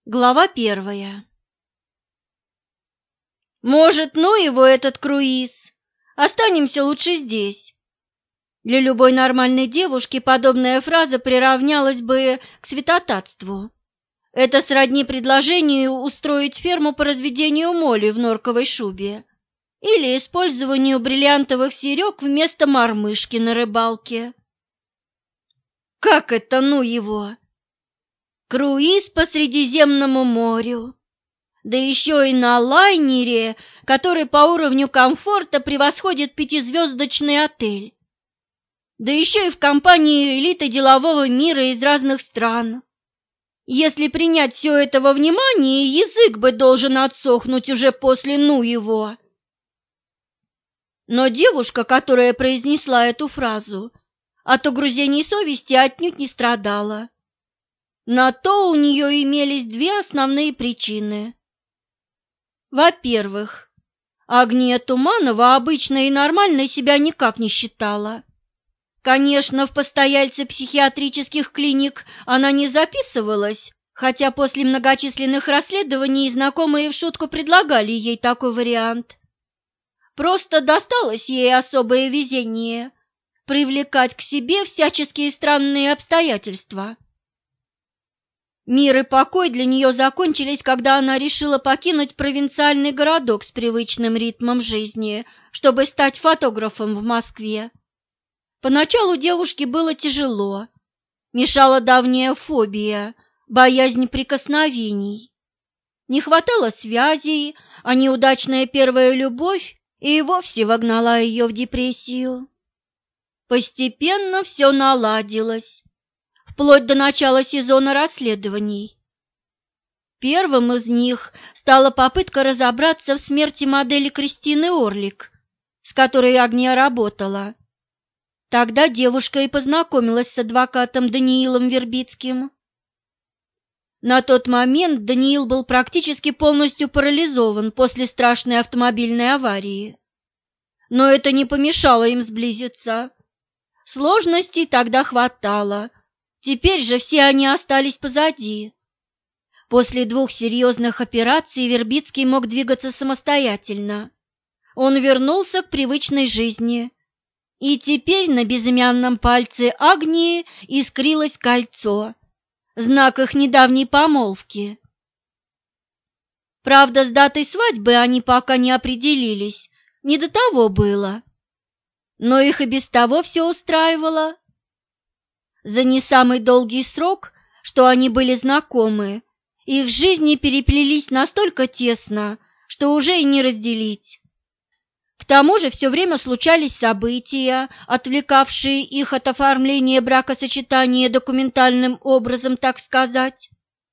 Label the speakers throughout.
Speaker 1: Глава 1. Может, ну его этот круиз? Останемся лучше здесь. Для любой нормальной девушки подобная фраза приравнялась бы к святотатству. Это сродни предложению устроить ферму по разведению моли в норковой шубе или использованию бриллиантовых серег вместо мормышки на рыбалке. Как это ну его? Круиз по Средиземному морю, да еще и на лайнере, который по уровню комфорта превосходит пятизвездочный отель, да еще и в компании элиты делового мира из разных стран. Если принять все это во внимание, язык бы должен отсохнуть уже после «ну его». Но девушка, которая произнесла эту фразу, от угрызений совести отнюдь не страдала. На то у нее имелись две основные причины. Во-первых, Агния Туманова обычно и нормально себя никак не считала. Конечно, в постояльцы психиатрических клиник она не записывалась, хотя после многочисленных расследований знакомые в шутку предлагали ей такой вариант. Просто досталось ей особое везение – привлекать к себе всяческие странные обстоятельства. Мир и покой для нее закончились, когда она решила покинуть провинциальный городок с привычным ритмом жизни, чтобы стать фотографом в Москве. Поначалу девушке было тяжело, мешала давняя фобия, боязнь прикосновений. Не хватало связей, а неудачная первая любовь и вовсе вогнала ее в депрессию. Постепенно все наладилось, вплоть до начала сезона расследований. Первым из них стала попытка разобраться в смерти модели Кристины Орлик, с которой Агния работала. Тогда девушка и познакомилась с адвокатом Даниилом Вербицким. На тот момент Даниил был практически полностью парализован после страшной автомобильной аварии. Но это не помешало им сблизиться. Сложностей тогда хватало. Теперь же все они остались позади. После 2 серьезных операций Вербицкий мог двигаться самостоятельно. Он вернулся к привычной жизни. И теперь на безымянном пальце Агнии искрилось кольцо, знак их недавней помолвки. Правда, с датой свадьбы они пока не определились, не до того было. Но их и без того все устраивало. За не самый долгий срок, что они были знакомы, их жизни переплелись настолько тесно, что уже и не разделить. К тому же все время случались события, отвлекавшие их от оформления бракосочетания документальным образом, так сказать.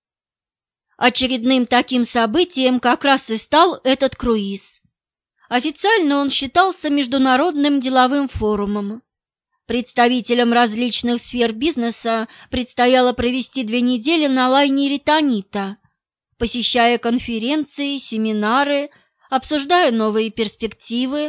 Speaker 1: Очередным таким событием как раз и стал этот круиз. Официально он считался международным деловым форумом. Представителям различных сфер бизнеса предстояло провести 2 недели на лайнере «Танита», посещая конференции, семинары, обсуждая новые перспективы.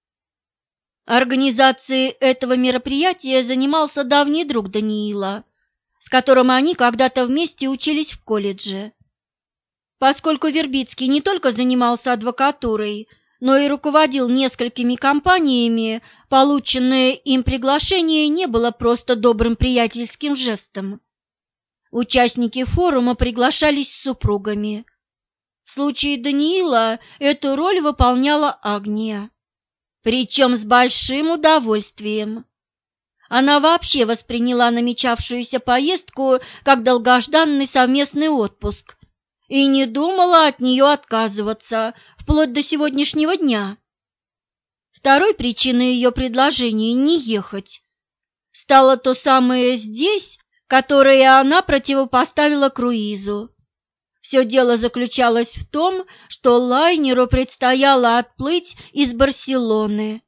Speaker 1: Организацией этого мероприятия занимался давний друг Даниила, с которым они когда-то вместе учились в колледже. Поскольку Вербицкий не только занимался адвокатурой, но и руководил несколькими компаниями, полученное им приглашение не было просто добрым приятельским жестом. Участники форума приглашались с супругами. В случае Даниила эту роль выполняла Агния, причем с большим удовольствием. Она вообще восприняла намечавшуюся поездку как долгожданный совместный отпуск и не думала от нее отказываться вплоть до сегодняшнего дня. Второй причиной ее предложения не ехать стало то самое «здесь», которое она противопоставила круизу. Все дело заключалось в том, что лайнеру предстояло отплыть из Барселоны.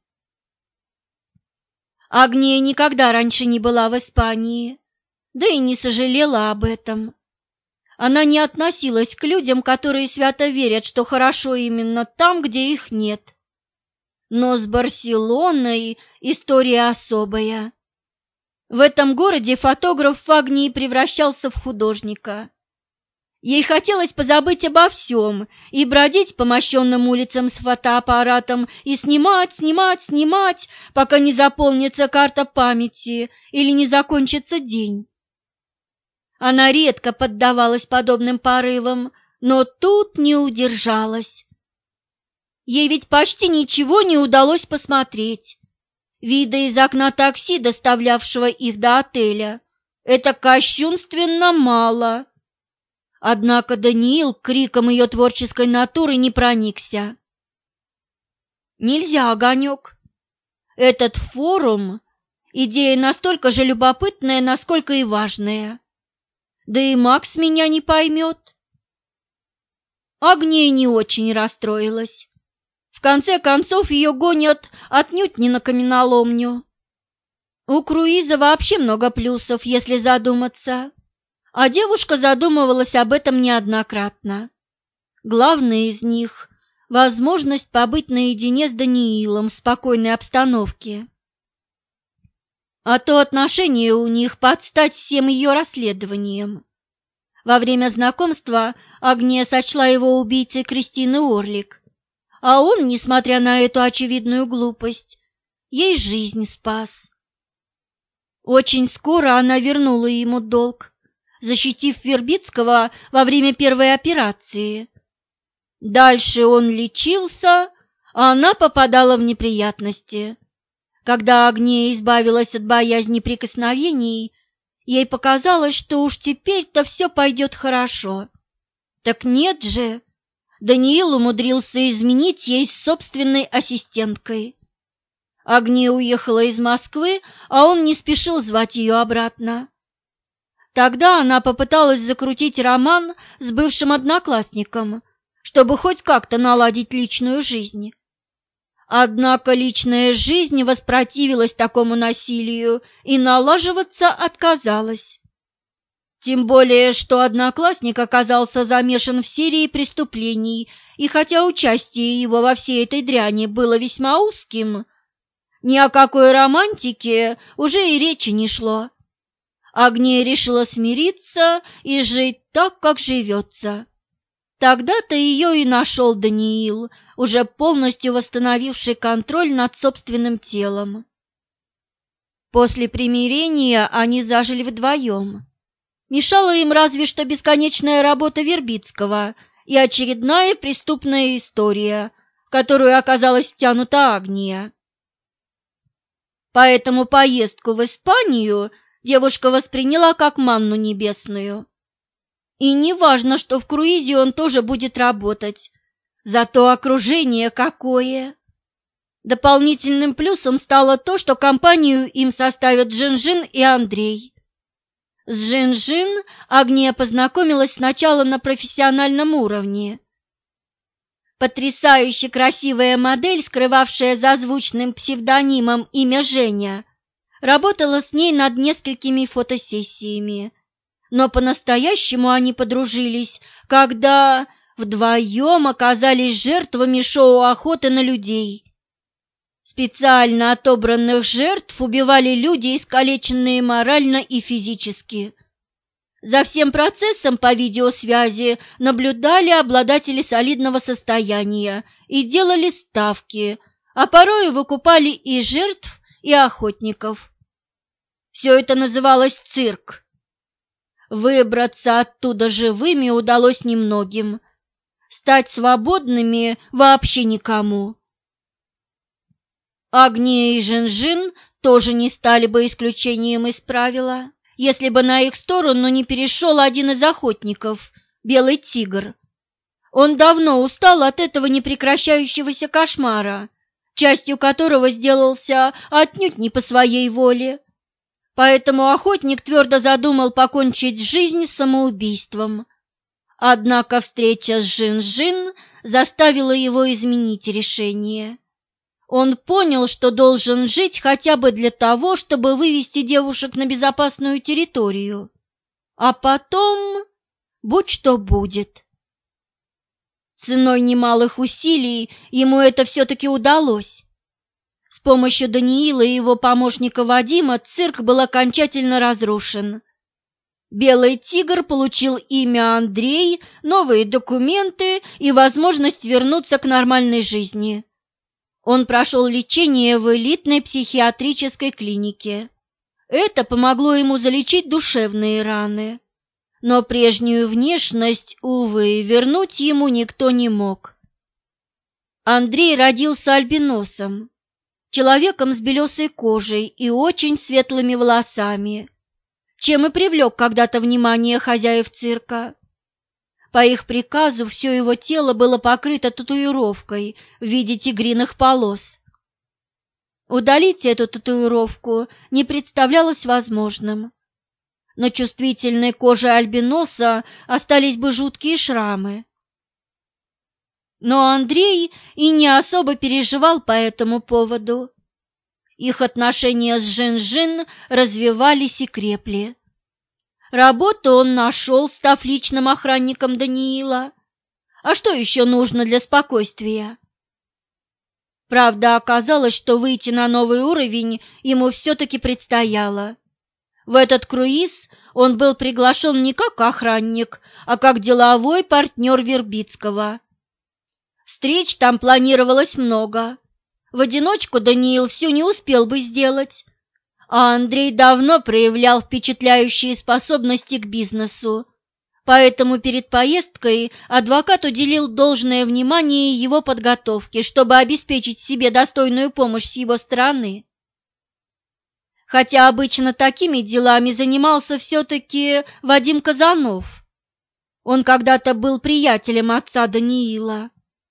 Speaker 1: Агния никогда раньше не была в Испании, да и не сожалела об этом. Она не относилась к людям, которые свято верят, что хорошо именно там, где их нет. Но с Барселоной история особая. В этом городе фотограф в Агнии превращался в художника. Ей хотелось позабыть обо всем и бродить по мощенным улицам с фотоаппаратом и снимать, пока не заполнится карта памяти или не закончится день. Она редко поддавалась подобным порывам, но тут не удержалась. Ей ведь почти ничего не удалось посмотреть. Вида из окна такси, доставлявшего их до отеля, это кощунственно мало. Однако Даниил криком ее творческой натуры не проникся. Нельзя, Огонек. Этот форум – идея настолько же любопытная, насколько и важная. Да и Макс меня не поймет. Агния не очень расстроилась. В конце концов, ее гонят отнюдь не на каменоломню. У круиза вообще много плюсов, если задуматься. А девушка задумывалась об этом неоднократно. Главное из них – возможность побыть наедине с Даниилом в спокойной обстановке. А то отношения у них под стать всем ее расследованиям. Во время знакомства Агния сочла его убийцей Кристины Орлик, а он, несмотря на эту очевидную глупость, ей жизнь спас. Очень скоро она вернула ему долг, защитив Вербицкого во время первой операции. Дальше он лечился, а она попадала в неприятности. Когда Агния избавилась от боязни прикосновений, ей показалось, что уж теперь-то все пойдет хорошо. Так нет же, Даниил умудрился изменить ей с собственной ассистенткой. Агния уехала из Москвы, а он не спешил звать ее обратно. Тогда она попыталась закрутить роман с бывшим одноклассником, чтобы хоть как-то наладить личную жизнь. Однако личная жизнь воспротивилась такому насилию и налаживаться отказалась. Тем более, что одноклассник оказался замешан в серии преступлений, и хотя участие его во всей этой дряни было весьма узким, ни о какой романтике уже и речи не шло. Агния решила смириться и жить так, как живется. Тогда-то ее и нашел Даниил, уже полностью восстановивший контроль над собственным телом. После примирения они зажили вдвоем. Мешала им разве что бесконечная работа Вербицкого и очередная преступная история, в которую оказалась втянута Агния. Поэтому поездку в Испанию девушка восприняла как манну небесную. И не важно, что в круизе он тоже будет работать, зато окружение какое! Дополнительным плюсом стало то, что компанию им составят Жин-Жин и Андрей. С Жин-Жин Агния познакомилась сначала на профессиональном уровне. Потрясающе красивая модель, скрывавшая за звучным псевдонимом имя Женя, работала с ней над несколькими фотосессиями. Но по-настоящему они подружились, когда вдвоем оказались жертвами шоу охоты на людей. Специально отобранных жертв убивали люди, искалеченные морально и физически. За всем процессом по видеосвязи наблюдали обладатели солидного состояния и делали ставки, а порой выкупали и жертв, и охотников. Все это называлось цирк. Выбраться оттуда живыми удалось немногим, стать свободными вообще никому. Агния и Жин-Жин тоже не стали бы исключением из правила, если бы на их сторону не перешел один из охотников, Белый Тигр. Он давно устал от этого непрекращающегося кошмара, частью которого сделался отнюдь не по своей воле. Поэтому охотник твердо задумал покончить жизнь самоубийством. Однако встреча с Жин-Жин заставила его изменить решение. Он понял, что должен жить хотя бы для того, чтобы вывести девушек на безопасную территорию. А потом будь что будет. Ценой немалых усилий ему это все-таки удалось. С помощью Даниила и его помощника Вадима цирк был окончательно разрушен. Белый тигр получил имя Андрей, новые документы и возможность вернуться к нормальной жизни. Он прошел лечение в элитной психиатрической клинике. Это помогло ему залечить душевные раны. Но прежнюю внешность, увы, вернуть ему никто не мог. Андрей родился альбиносом, человеком с белесой кожей и очень светлыми волосами, чем и привлек когда-то внимание хозяев цирка. По их приказу все его тело было покрыто татуировкой в виде тигриных полос. Удалить эту татуировку не представлялось возможным. На чувствительной коже альбиноса остались бы жуткие шрамы. Но Андрей и не особо переживал по этому поводу. Их отношения с Жин-Жин развивались и крепли. Работу он нашел, став личным охранником Даниила. А что еще нужно для спокойствия? Правда, оказалось, что выйти на новый уровень ему все-таки предстояло. В этот круиз он был приглашен не как охранник, а как деловой партнер Вербицкого. Встреч там планировалось много. В одиночку Даниил все не успел бы сделать, а Андрей давно проявлял впечатляющие способности к бизнесу, поэтому перед поездкой адвокат уделил должное внимание его подготовке, чтобы обеспечить себе достойную помощь с его стороны. Хотя обычно такими делами занимался все-таки Вадим Казанов. Он когда-то был приятелем отца Даниила.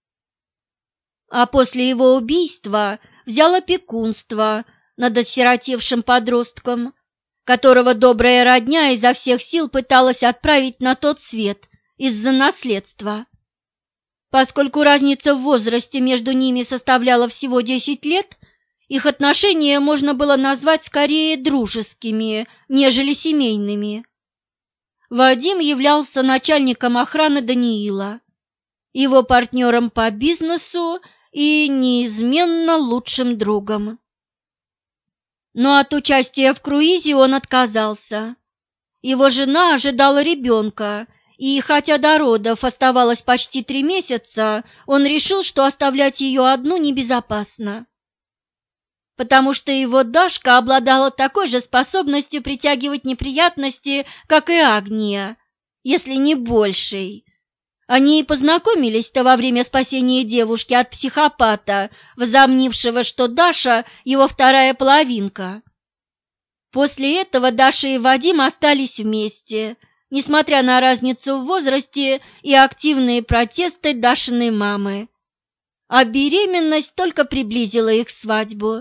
Speaker 1: А после его убийства взял опекунство над осиротевшим подростком, которого добрая родня изо всех сил пыталась отправить на тот свет из-за наследства. Поскольку разница в возрасте между ними составляла всего 10 лет, их отношения можно было назвать скорее дружескими, нежели семейными. Вадим являлся начальником охраны Даниила, его партнером по бизнесу и неизменно лучшим другом. Но от участия в круизе он отказался. Его жена ожидала ребенка, и хотя до родов оставалось почти 3 месяца, он решил, что оставлять ее одну небезопасно. Потому что его Дашка обладала такой же способностью притягивать неприятности, как и Агния, если не большей. Они и познакомились-то во время спасения девушки от психопата, возомнившего, что Даша – его вторая половинка. После этого Даша и Вадим остались вместе, несмотря на разницу в возрасте и активные протесты Дашиной мамы. А беременность только приблизила их свадьбу.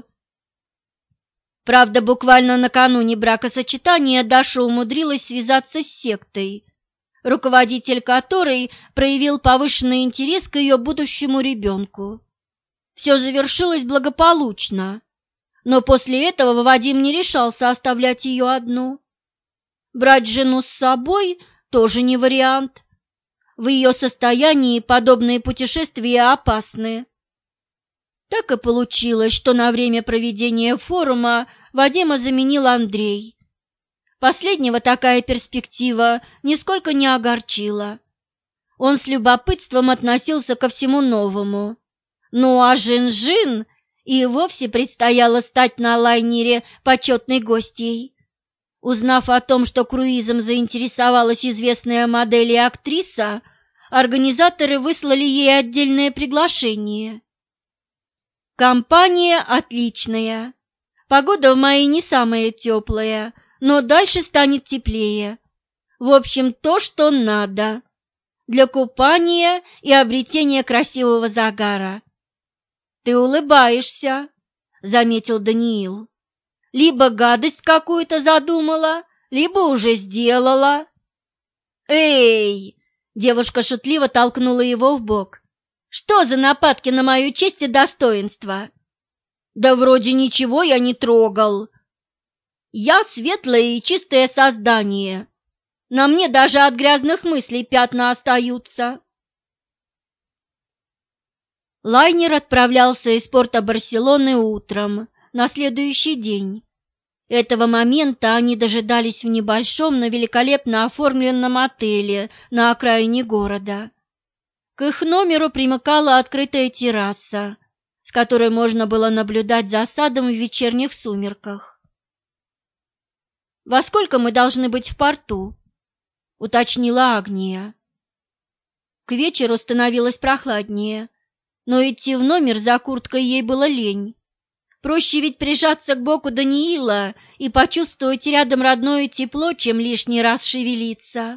Speaker 1: Правда, буквально накануне бракосочетания Даша умудрилась связаться с сектой, руководитель которой проявил повышенный интерес к ее будущему ребенку. Все завершилось благополучно, но после этого Вадим не решался оставлять ее одну. Брать жену с собой тоже не вариант. В ее состоянии подобные путешествия опасны. Так и получилось, что на время проведения форума Вадима заменил Андрей. Последнего такая перспектива нисколько не огорчила. Он с любопытством относился ко всему новому. Ну а Жин-Жин и вовсе предстояло стать на лайнере почетной гостьей. Узнав о том, что круизом заинтересовалась известная модель и актриса, организаторы выслали ей отдельное приглашение. Компания отличная. Погода в мае не самая теплая, но дальше станет теплее. В общем, то, что надо для купания и обретения красивого загара. «Ты улыбаешься», — заметил Даниил. «Либо гадость какую-то задумала, либо уже сделала». «Эй!» — девушка шутливо толкнула его в бок. «Что за нападки на мою честь и достоинство?» «Да вроде ничего я не трогал. Я светлое и чистое создание. На мне даже от грязных мыслей пятна остаются». Лайнер отправлялся из порта Барселоны утром, на следующий день. Этого момента они дожидались в небольшом, но великолепно оформленном отеле на окраине города. К их номеру примыкала открытая терраса, с которой можно было наблюдать за садом в вечерних сумерках. «Во сколько мы должны быть в порту?» — уточнила Агния. К вечеру становилось прохладнее, но идти в номер за курткой ей было лень. Проще ведь прижаться к боку Даниила и почувствовать рядом родное тепло, чем лишний раз шевелиться.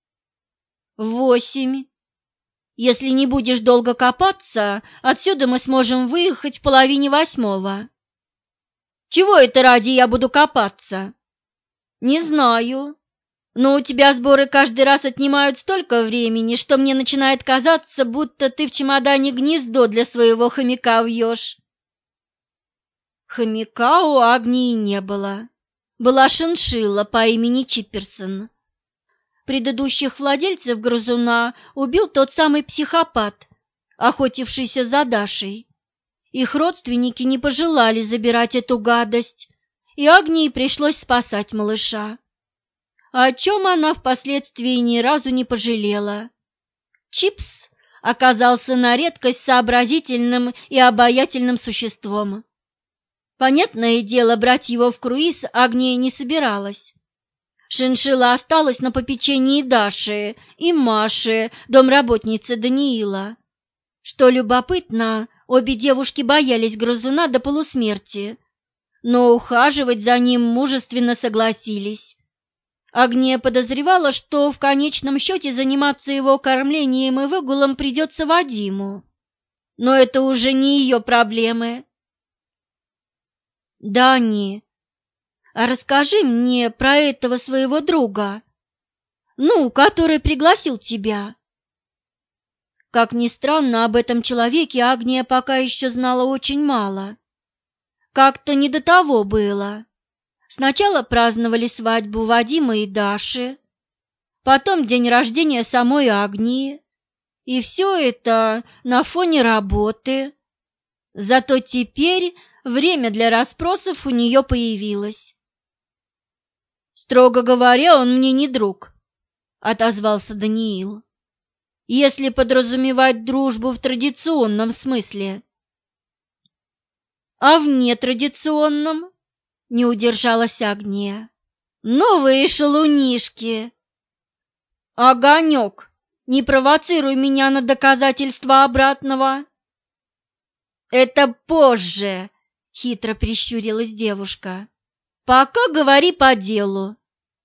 Speaker 1: 8. Если не будешь долго копаться, отсюда мы сможем выехать в 7:30. Чего это ради я буду копаться? Не знаю. Но у тебя сборы каждый раз отнимают столько времени, что мне начинает казаться, будто ты в чемодане гнездо для своего хомяка вьешь. Хомяка у Агнии не было. Была шиншилла по имени Чипперсон. Предыдущих владельцев грызуна убил тот самый психопат, охотившийся за Дашей. Их родственники не пожелали забирать эту гадость, и Агнии пришлось спасать малыша, о чем она впоследствии ни разу не пожалела. Чипс оказался на редкость сообразительным и обаятельным существом. Понятное дело, брать его в круиз Агния не собиралась. Шиншилла осталась на попечении Даши и Маши, домработницы Даниила. Что любопытно, обе девушки боялись грызуна до полусмерти, но ухаживать за ним мужественно согласились. Агния подозревала, что в конечном счете заниматься его кормлением и выгулом придется Вадиму. Но это уже не ее проблемы. «Дани, а расскажи мне про этого своего друга, который пригласил тебя». Как ни странно, об этом человеке Агния пока еще знала очень мало. Как-то не до того было. Сначала праздновали свадьбу Вадима и Даши, потом день рождения самой Агнии, и все это на фоне работы. Зато теперь время для расспросов у нее появилось. «Строго говоря, он мне не друг», — отозвался Даниил, «если подразумевать дружбу в традиционном смысле». «А в нетрадиционном?» — не удержалась Агния. «Новые шалунишки!» «Огонек, не провоцируй меня на доказательства обратного!» «Это позже!» — хитро прищурилась девушка. «Пока говори по делу».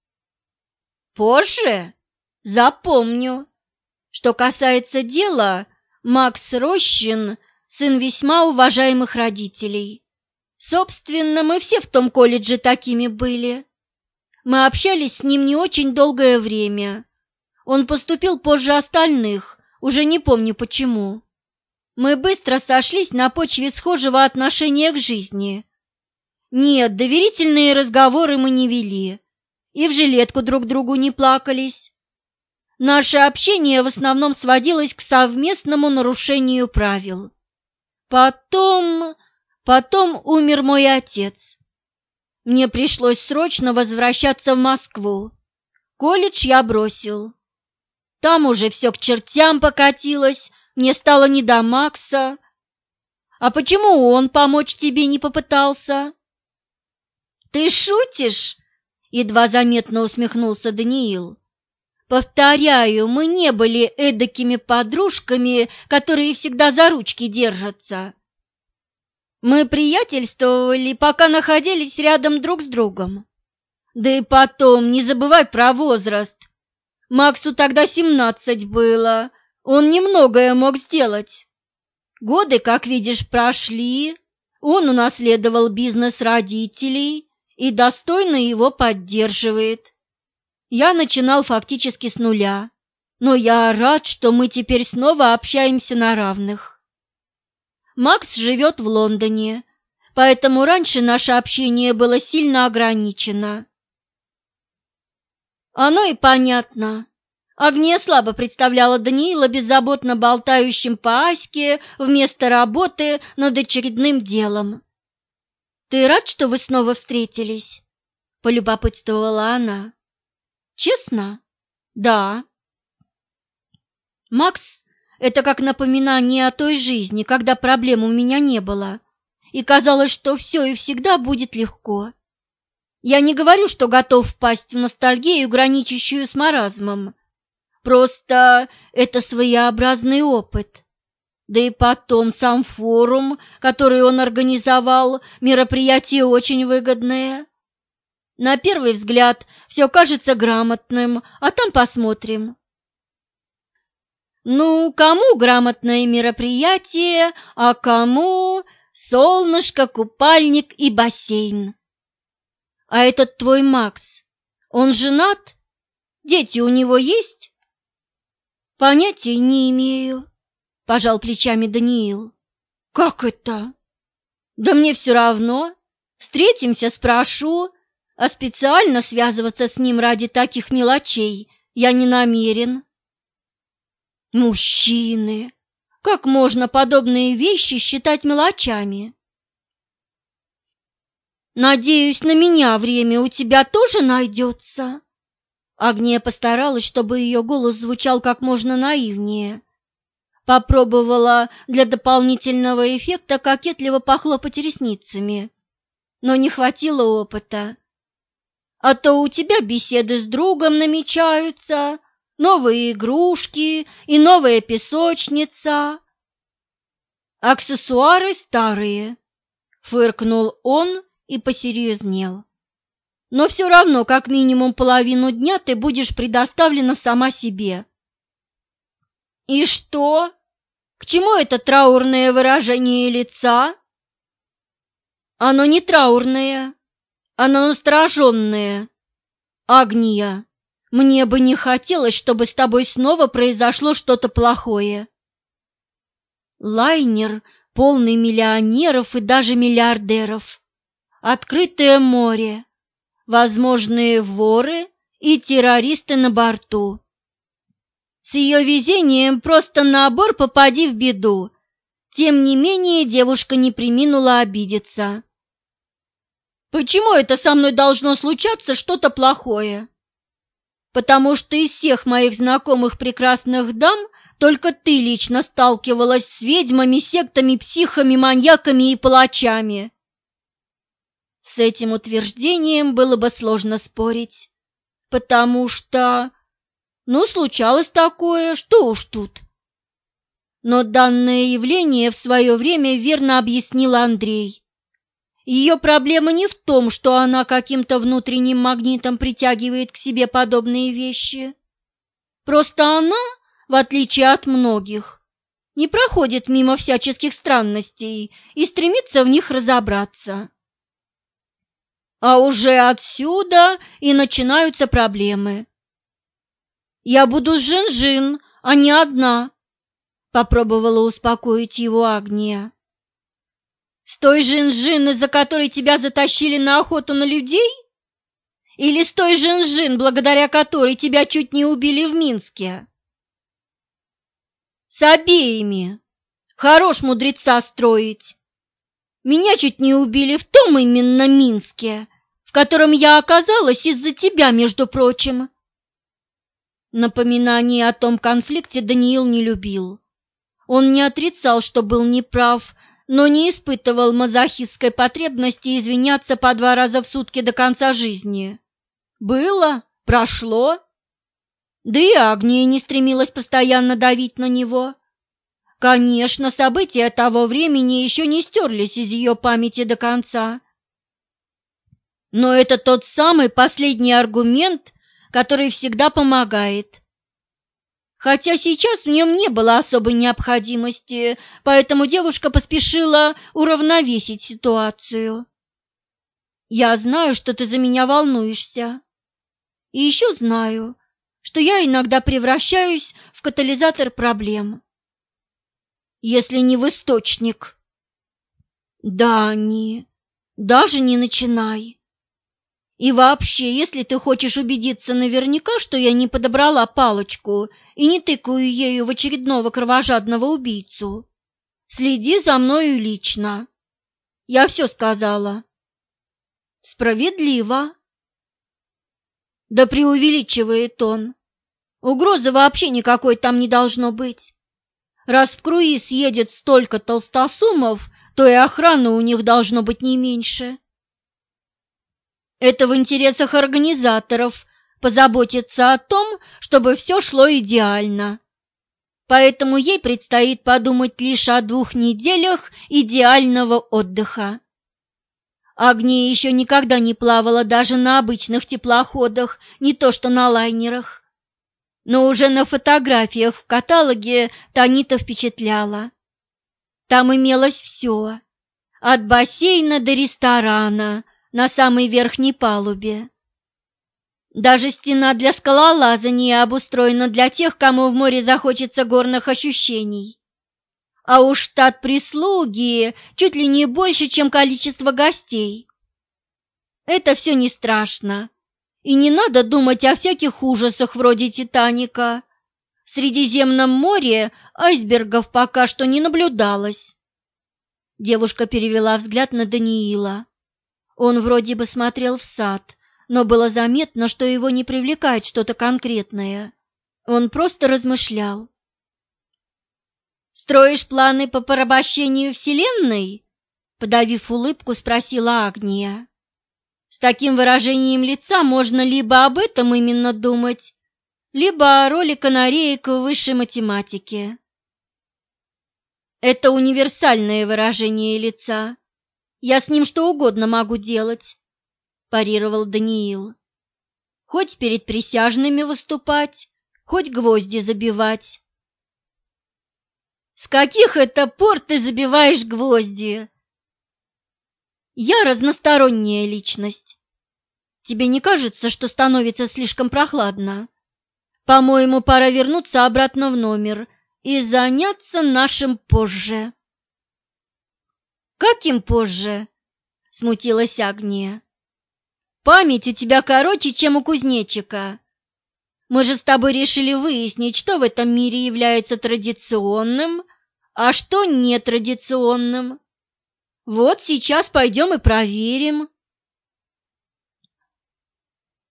Speaker 1: «Позже? Запомню. Что касается дела, Макс Рощин — сын весьма уважаемых родителей. Собственно, мы все в том колледже такими были. Мы общались с ним не очень долгое время. Он поступил позже остальных, уже не помню почему. Мы быстро сошлись на почве схожего отношения к жизни. Нет, доверительные разговоры мы не вели и в жилетку друг другу не плакались. Наше общение в основном сводилось к совместному нарушению правил. Потом умер мой отец. Мне пришлось срочно возвращаться в Москву. Колледж я бросил. Там уже все к чертям покатилось, мне стало не до Макса. А почему он помочь тебе не попытался? Ты шутишь? Едва заметно усмехнулся Даниил. Повторяю, мы не были эдакими подружками, которые всегда за ручки держатся. Мы приятельствовали, пока находились рядом друг с другом. Да и потом, не забывай про возраст. Максу тогда 17 было, он немногое мог сделать. Годы, как видишь, прошли, он унаследовал бизнес родителей и достойно его поддерживает. Я начинал фактически с нуля, но я рад, что мы теперь снова общаемся на равных. Макс живет в Лондоне, поэтому раньше наше общение было сильно ограничено. Оно и понятно. Агния слабо представляла Даниила беззаботно болтающим по Аське вместо работы над очередным делом. «Ты рад, что вы снова встретились?» полюбопытствовала она. Честно? Да. Макс – это как напоминание о той жизни, когда проблем у меня не было, и казалось, что все и всегда будет легко. Я не говорю, что готов впасть в ностальгию, граничащую с маразмом. Просто это своеобразный опыт. Да и потом сам форум, который он организовал, мероприятие очень выгодное. На первый взгляд все кажется грамотным, а там посмотрим. Ну, кому грамотное мероприятие, а кому солнышко, купальник и бассейн. А этот твой Макс, он женат? Дети у него есть? Понятия не имею, пожал плечами Даниил. Как это? Да мне все равно. Встретимся, спрошу, а специально связываться с ним ради таких мелочей я не намерен. Мужчины! Как можно подобные вещи считать мелочами? Надеюсь, на меня время у тебя тоже найдется? Агния постаралась, чтобы ее голос звучал как можно наивнее. Попробовала для дополнительного эффекта кокетливо похлопать ресницами, но не хватило опыта. А то у тебя беседы с другом намечаются, новые игрушки и новая песочница. Аксессуары старые, фыркнул он и посерьезнел. Но все равно, как минимум половину дня ты будешь предоставлена сама себе. И что? К чему это траурное выражение лица? Оно не траурное, оно настороженное. Агния, мне бы не хотелось, чтобы с тобой снова произошло что-то плохое. Лайнер, полный миллионеров и даже миллиардеров. Открытое море, возможные воры и террористы на борту. С ее везением просто набор «попади в беду». Тем не менее, девушка не преминула обидеться. Почему это со мной должно случаться что-то плохое? Потому что из всех моих знакомых прекрасных дам только ты лично сталкивалась с ведьмами, сектами, психами, маньяками и палачами. С этим утверждением было бы сложно спорить, потому что, случалось такое, что уж тут. Но данное явление в свое время верно объяснил Андрей. Ее проблема не в том, что она каким-то внутренним магнитом притягивает к себе подобные вещи. Просто она, в отличие от многих, не проходит мимо всяческих странностей и стремится в них разобраться. А уже отсюда и начинаются проблемы. «Я буду с Жин-Жин, а не одна», — попробовала успокоить его Агния. «С той Жин-Жин, из-за которой тебя затащили на охоту на людей? Или с той Жин-Жин, благодаря которой тебя чуть не убили в Минске?» «С обеими. Хорош мудреца строить. Меня чуть не убили в том именно Минске, в котором я оказалась из-за тебя, между прочим». Напоминание о том конфликте Даниил не любил. Он не отрицал, что был неправ, но не испытывал мазохистской потребности извиняться по 2 раза в сутки до конца жизни. Было, прошло. Да и Агния не стремилась постоянно давить на него. Конечно, события того времени еще не стерлись из ее памяти до конца. Но это тот самый последний аргумент, который всегда помогает. Хотя сейчас в нем не было особой необходимости, поэтому девушка поспешила уравновесить ситуацию. «Я знаю, что ты за меня волнуешься. И еще знаю, что я иногда превращаюсь в катализатор проблем. Если не в источник». «Да, даже не начинай. И вообще, если ты хочешь убедиться наверняка, что я не подобрала палочку и не тыкаю ею в очередного кровожадного убийцу, следи за мною лично. Я все сказала». «Справедливо. Да преувеличивает он. Угрозы вообще никакой там не должно быть. Раз в круиз едет столько толстосумов, то и охраны у них должно быть не меньше. Это в интересах организаторов позаботиться о том, чтобы все шло идеально. Поэтому ей предстоит подумать лишь о 2 неделях идеального отдыха. Агния еще никогда не плавала даже на обычных теплоходах, не то что на лайнерах. Но уже на фотографиях в каталоге Танита впечатляла. Там имелось все, от бассейна до ресторана на самой верхней палубе. Даже стена для скалолазания обустроена для тех, кому в море захочется горных ощущений. А уж штат прислуги чуть ли не больше, чем количество гостей. Это все не страшно. И не надо думать о всяких ужасах вроде «Титаника». В Средиземном море айсбергов пока что не наблюдалось. Девушка перевела взгляд на Даниила. Он вроде бы смотрел в сад, но было заметно, что его не привлекает что-то конкретное. Он просто размышлял. «Строишь планы по порабощению Вселенной?» Подавив улыбку, спросила Агния. С таким выражением лица можно либо об этом именно думать, либо о роли канареек в высшей математике. Это универсальное выражение лица. Я с ним что угодно могу делать, парировал Даниил. Хоть перед присяжными выступать, хоть гвозди забивать. С каких это пор ты забиваешь гвозди? Я разносторонняя личность. Тебе не кажется, что становится слишком прохладно? По-моему, пора вернуться обратно в номер и заняться нашим позже. Каким позже? Смутилась Агния. Память у тебя короче, чем у кузнечика. Мы же с тобой решили выяснить, что в этом мире является традиционным, а что нетрадиционным. Вот сейчас пойдем и проверим.